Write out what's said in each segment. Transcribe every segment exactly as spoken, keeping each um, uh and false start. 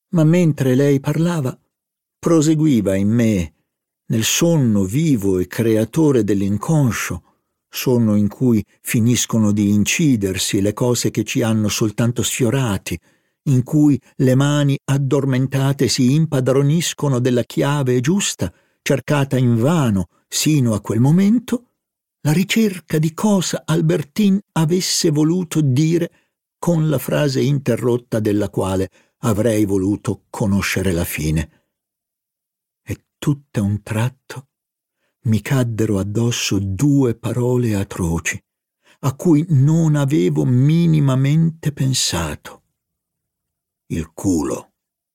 Ma mentre lei parlava, proseguiva in me, nel sonno vivo e creatore dell'inconscio, sonno in cui finiscono di incidersi le cose che ci hanno soltanto sfiorati, in cui le mani addormentate si impadroniscono della chiave giusta, cercata invano sino a quel momento, la ricerca di cosa Albertine avesse voluto dire con la frase interrotta della quale avrei voluto conoscere la fine. E tutto a un tratto mi caddero addosso due parole atroci, a cui non avevo minimamente pensato. Il culo.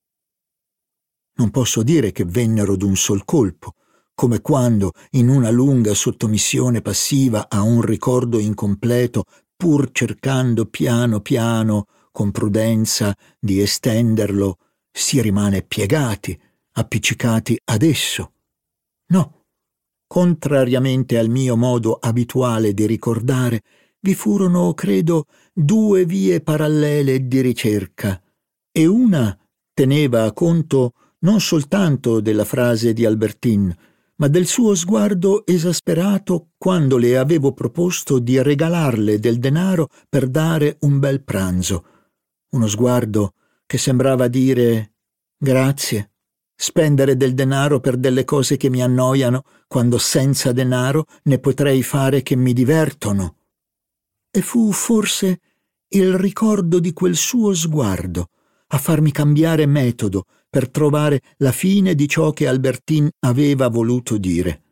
Non posso dire che vennero d'un sol colpo, come quando, in una lunga sottomissione passiva a un ricordo incompleto, pur cercando piano piano, con prudenza, di estenderlo, si rimane piegati, appiccicati ad esso. No, contrariamente al mio modo abituale di ricordare, vi furono, credo, due vie parallele di ricerca, e una teneva a conto non soltanto della frase di Albertine, ma del suo sguardo esasperato quando le avevo proposto di regalarle del denaro per dare un bel pranzo. Uno sguardo che sembrava dire «Grazie, spendere del denaro per delle cose che mi annoiano, quando senza denaro ne potrei fare che mi divertono». E fu forse il ricordo di quel suo sguardo a farmi cambiare metodo per trovare la fine di ciò che Albertine aveva voluto dire.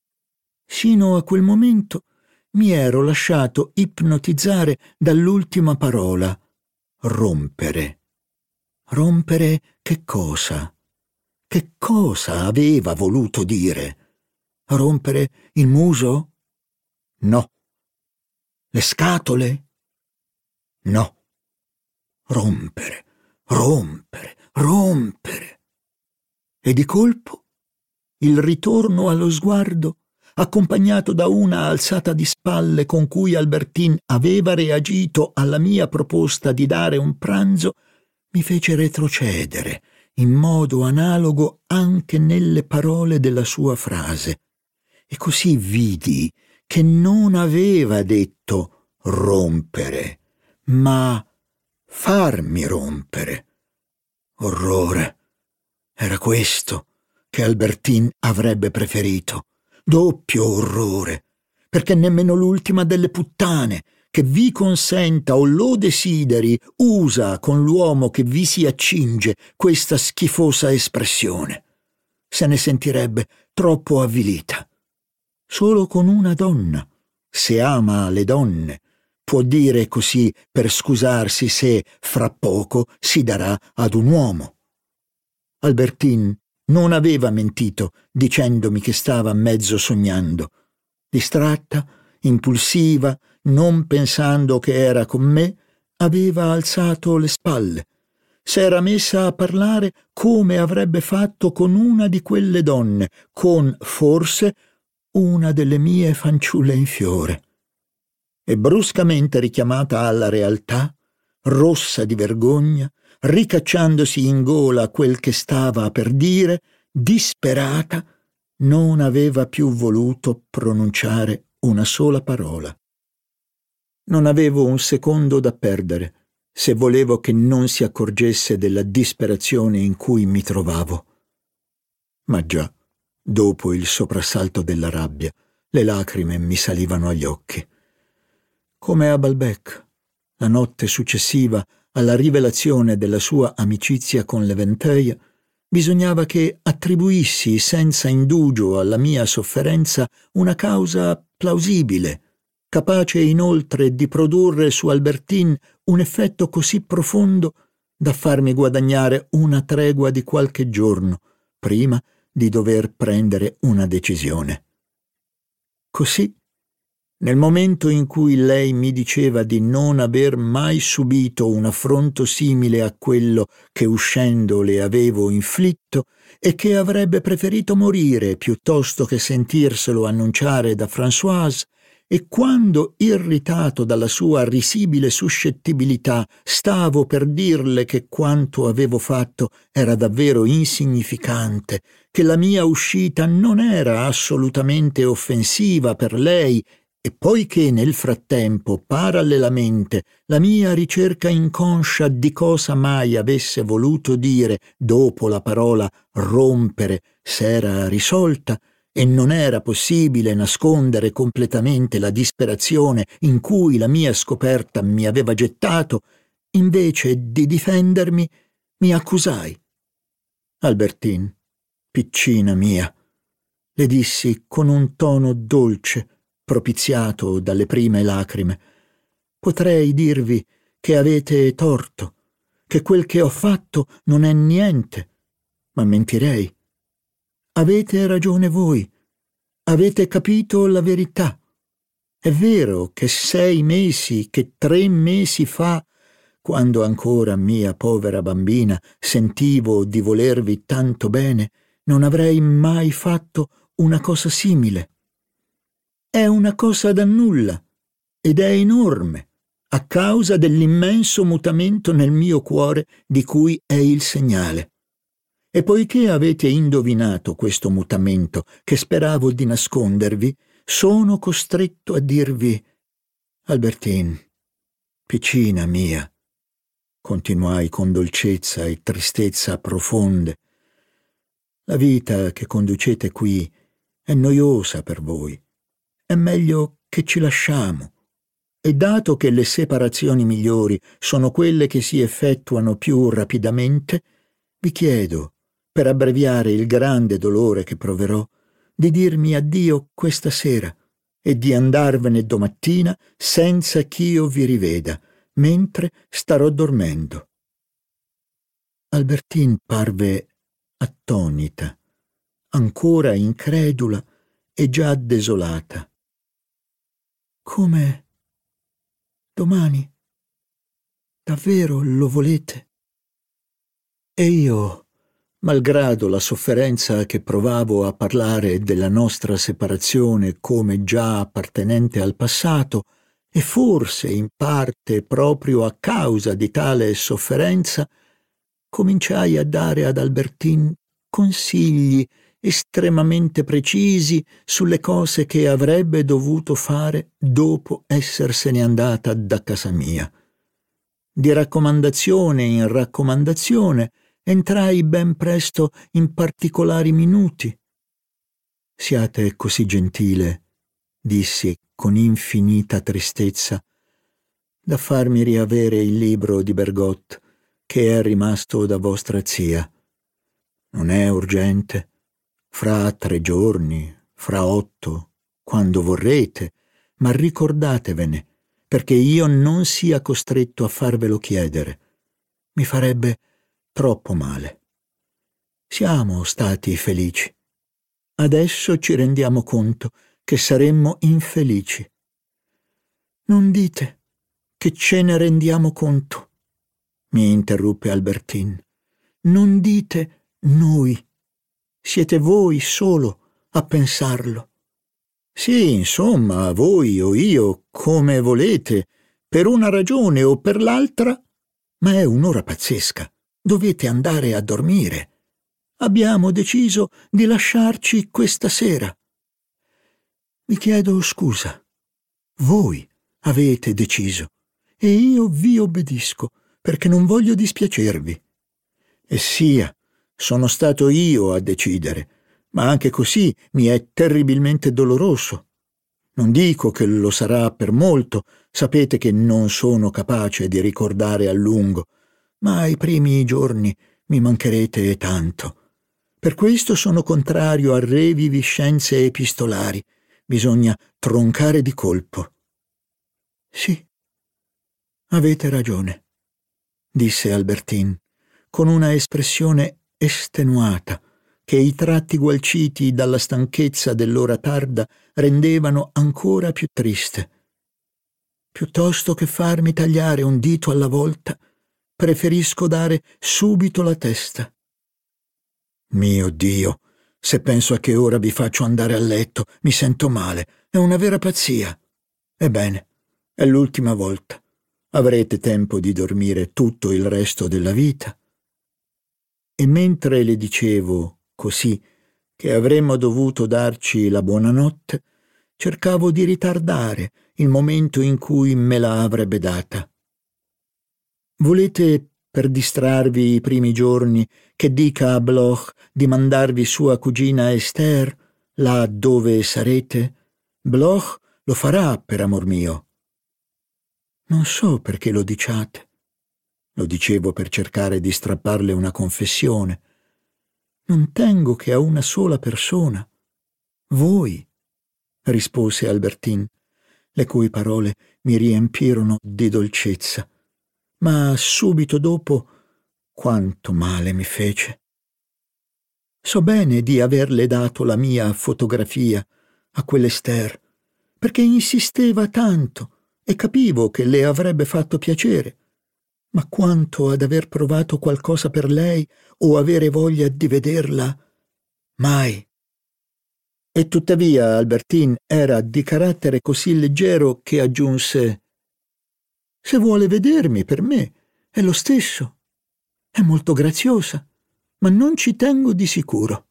Sino a quel momento mi ero lasciato ipnotizzare dall'ultima parola, rompere. Rompere che cosa? Che cosa aveva voluto dire? Rompere il muso? No. Le scatole? No. Rompere, rompere, rompere. E di colpo il ritorno allo sguardo, accompagnato da una alzata di spalle con cui Albertine aveva reagito alla mia proposta di dare un pranzo, mi fece retrocedere in modo analogo anche nelle parole della sua frase. E così vidi che non aveva detto rompere, ma farmi rompere. Orrore! Era questo che Albertine avrebbe preferito. Doppio orrore, perché nemmeno l'ultima delle puttane, che vi consenta o lo desideri, usa con l'uomo che vi si accinge questa schifosa espressione. Se ne sentirebbe troppo avvilita. Solo con una donna, se ama le donne, può dire così per scusarsi se fra poco si darà ad un uomo. Albertine non aveva mentito dicendomi che stava mezzo sognando. Distratta, impulsiva, non pensando che era con me, aveva alzato le spalle. S'era messa a parlare come avrebbe fatto con una di quelle donne, con, forse, una delle mie fanciulle in fiore. E bruscamente richiamata alla realtà, rossa di vergogna, ricacciandosi in gola quel che stava per dire, disperata, non aveva più voluto pronunciare una sola parola. Non avevo un secondo da perdere, se volevo che non si accorgesse della disperazione in cui mi trovavo. Ma già, dopo il soprassalto della rabbia, le lacrime mi salivano agli occhi. Come a Balbec, la notte successiva alla rivelazione della sua amicizia con l'Eventeuil, bisognava che attribuissi senza indugio alla mia sofferenza una causa plausibile, capace inoltre di produrre su Albertine un effetto così profondo da farmi guadagnare una tregua di qualche giorno prima di dover prendere una decisione. Così, nel momento in cui lei mi diceva di non aver mai subito un affronto simile a quello che uscendo le avevo inflitto e che avrebbe preferito morire piuttosto che sentirselo annunciare da Françoise, e quando, irritato dalla sua risibile suscettibilità, stavo per dirle che quanto avevo fatto era davvero insignificante, che la mia uscita non era assolutamente offensiva per lei, e poiché nel frattempo, parallelamente, la mia ricerca inconscia di cosa mai avesse voluto dire dopo la parola rompere s'era risolta, e non era possibile nascondere completamente la disperazione in cui la mia scoperta mi aveva gettato, invece di difendermi, mi accusai. Albertine, piccina mia, le dissi con un tono dolce, propiziato dalle prime lacrime, potrei dirvi che avete torto, che quel che ho fatto non è niente, ma mentirei. Avete ragione voi, avete capito la verità. È vero che sei mesi, che tre mesi fa, quando ancora, mia povera bambina, sentivo di volervi tanto bene, non avrei mai fatto una cosa simile. È una cosa da nulla ed è enorme, a causa dell'immenso mutamento nel mio cuore di cui è il segnale. E poiché avete indovinato questo mutamento che speravo di nascondervi, sono costretto a dirvi: Albertine, piccina mia, continuai con dolcezza e tristezza profonde, la vita che conducete qui è noiosa per voi. È meglio che ci lasciamo. E dato che le separazioni migliori sono quelle che si effettuano più rapidamente, vi chiedo, per abbreviare il grande dolore che proverò, di dirmi addio questa sera e di andarvene domattina senza ch'io vi riveda, mentre starò dormendo. Albertine parve attonita, ancora incredula e già desolata. Come? Domani? Davvero lo volete? E io, malgrado la sofferenza che provavo a parlare della nostra separazione come già appartenente al passato, e forse in parte proprio a causa di tale sofferenza, cominciai a dare ad Albertine consigli estremamente precisi sulle cose che avrebbe dovuto fare dopo essersene andata da casa mia. Di raccomandazione in raccomandazione entrai ben presto in particolari minuti. Siate così gentile, dissi con infinita tristezza, da farmi riavere il libro di Bergotte che è rimasto da vostra zia. Non è urgente, fra tre giorni, fra otto, quando vorrete, ma ricordatevene, perché io non sia costretto a farvelo chiedere. Mi farebbe troppo male. Siamo stati felici. Adesso ci rendiamo conto che saremmo infelici. Non dite che ce ne rendiamo conto, mi interruppe Albertine. Non dite noi. Siete voi solo a pensarlo. Sì, insomma, voi o io, come volete, per una ragione o per l'altra, ma è un'ora pazzesca. Dovete andare a dormire. Abbiamo deciso di lasciarci questa sera. Vi chiedo scusa. Voi avete deciso e io vi obbedisco perché non voglio dispiacervi. E sia, sono stato io a decidere, ma anche così mi è terribilmente doloroso. Non dico che lo sarà per molto, sapete che non sono capace di ricordare a lungo, ma ai primi giorni mi mancherete tanto. Per questo sono contrario a reviviscenze epistolari. Bisogna troncare di colpo. Sì, avete ragione, disse Albertine, con una espressione estenuata che i tratti gualciti dalla stanchezza dell'ora tarda rendevano ancora più triste. Piuttosto che farmi tagliare un dito alla volta, preferisco dare subito la testa. Mio Dio, se penso a che ora vi faccio andare a letto, mi sento male. È una vera pazzia. Ebbene, è l'ultima volta. Avrete tempo di dormire tutto il resto della vita. E mentre le dicevo così che avremmo dovuto darci la buonanotte, cercavo di ritardare il momento in cui me la avrebbe data. Volete, per distrarvi i primi giorni, che dica a Bloch di mandarvi sua cugina Esther là dove sarete? Bloch lo farà, per amor mio. Non so perché lo diciate. Lo dicevo per cercare di strapparle una confessione. Non tengo che a una sola persona. Voi, rispose Albertine, le cui parole mi riempirono di dolcezza. Ma subito dopo, quanto male mi fece. So bene di averle dato la mia fotografia a quell'Esther, perché insisteva tanto e capivo che le avrebbe fatto piacere. Ma quanto ad aver provato qualcosa per lei o avere voglia di vederla, mai. E tuttavia Albertine era di carattere così leggero che aggiunse: «Se vuole vedermi, per me è lo stesso. È molto graziosa, ma non ci tengo di sicuro».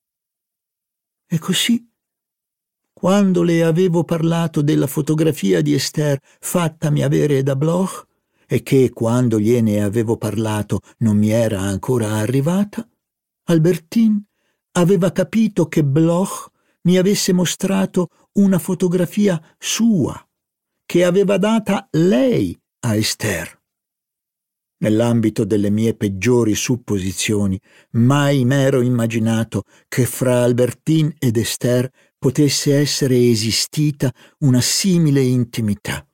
E così, quando le avevo parlato della fotografia di Esther fattami avere da Bloch, e che, quando gliene avevo parlato, non mi era ancora arrivata, Albertine aveva capito che Bloch mi avesse mostrato una fotografia sua, che aveva data lei a Esther. Nell'ambito delle mie peggiori supposizioni, mai m'ero immaginato che fra Albertine ed Esther potesse essere esistita una simile intimità.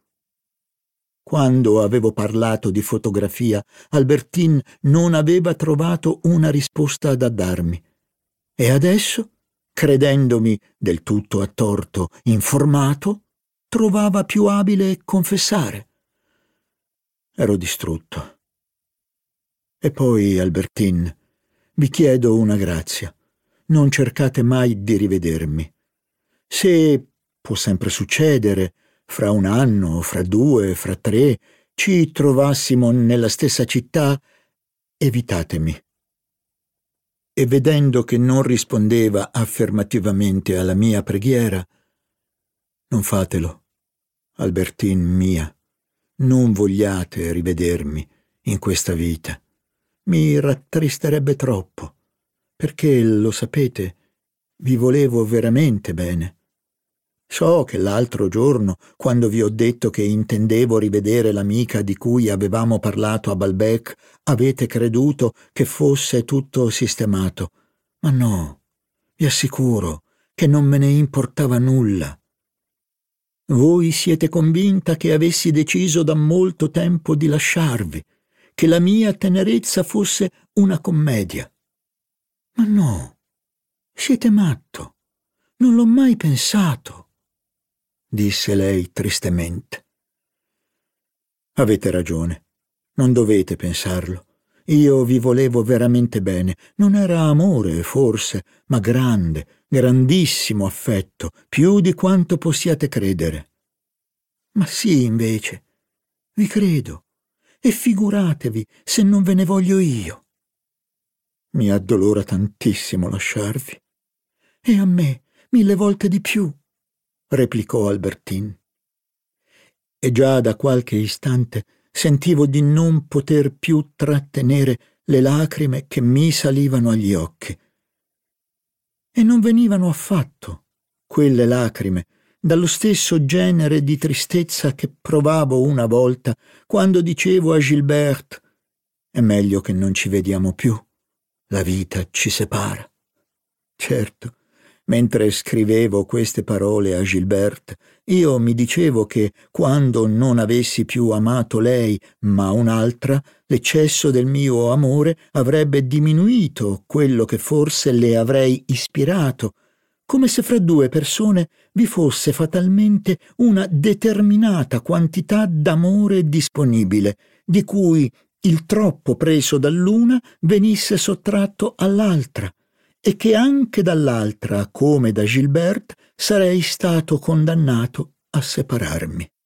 Quando avevo parlato di fotografia, Albertine non aveva trovato una risposta da darmi. E adesso, credendomi del tutto a torto informato, trovava più abile confessare. Ero distrutto. E poi, Albertine, vi chiedo una grazia. Non cercate mai di rivedermi. Se può sempre succedere, fra un anno, fra due, fra tre, ci trovassimo nella stessa città, evitatemi. E vedendo che non rispondeva affermativamente alla mia preghiera: non fatelo, Albertine mia, non vogliate rivedermi in questa vita. Mi rattristerebbe troppo, perché, lo sapete, vi volevo veramente bene. So che l'altro giorno, quando vi ho detto che intendevo rivedere l'amica di cui avevamo parlato a Balbec, avete creduto che fosse tutto sistemato. Ma no, vi assicuro che non me ne importava nulla. Voi siete convinta che avessi deciso da molto tempo di lasciarvi, che la mia tenerezza fosse una commedia. Ma no, siete matto, non l'ho mai pensato, disse lei tristemente. Avete ragione, non dovete pensarlo. Io vi volevo veramente bene. Non era amore, forse, ma grande, grandissimo affetto, più di quanto possiate credere. Ma sì, invece, vi credo, e figuratevi se non ve ne voglio io. Mi addolora tantissimo lasciarvi. E a me, mille volte di più, replicò Albertine. E già da qualche istante sentivo di non poter più trattenere le lacrime che mi salivano agli occhi. E non venivano affatto, quelle lacrime, dallo stesso genere di tristezza che provavo una volta quando dicevo a Gilberte: è meglio che non ci vediamo più, la vita ci separa. Certo, mentre scrivevo queste parole a Gilberte, io mi dicevo che, quando non avessi più amato lei, ma un'altra, l'eccesso del mio amore avrebbe diminuito quello che forse le avrei ispirato, come se fra due persone vi fosse fatalmente una determinata quantità d'amore disponibile, di cui il troppo preso dall'una venisse sottratto all'altra, e che anche dall'altra, come da Gilberte, sarei stato condannato a separarmi.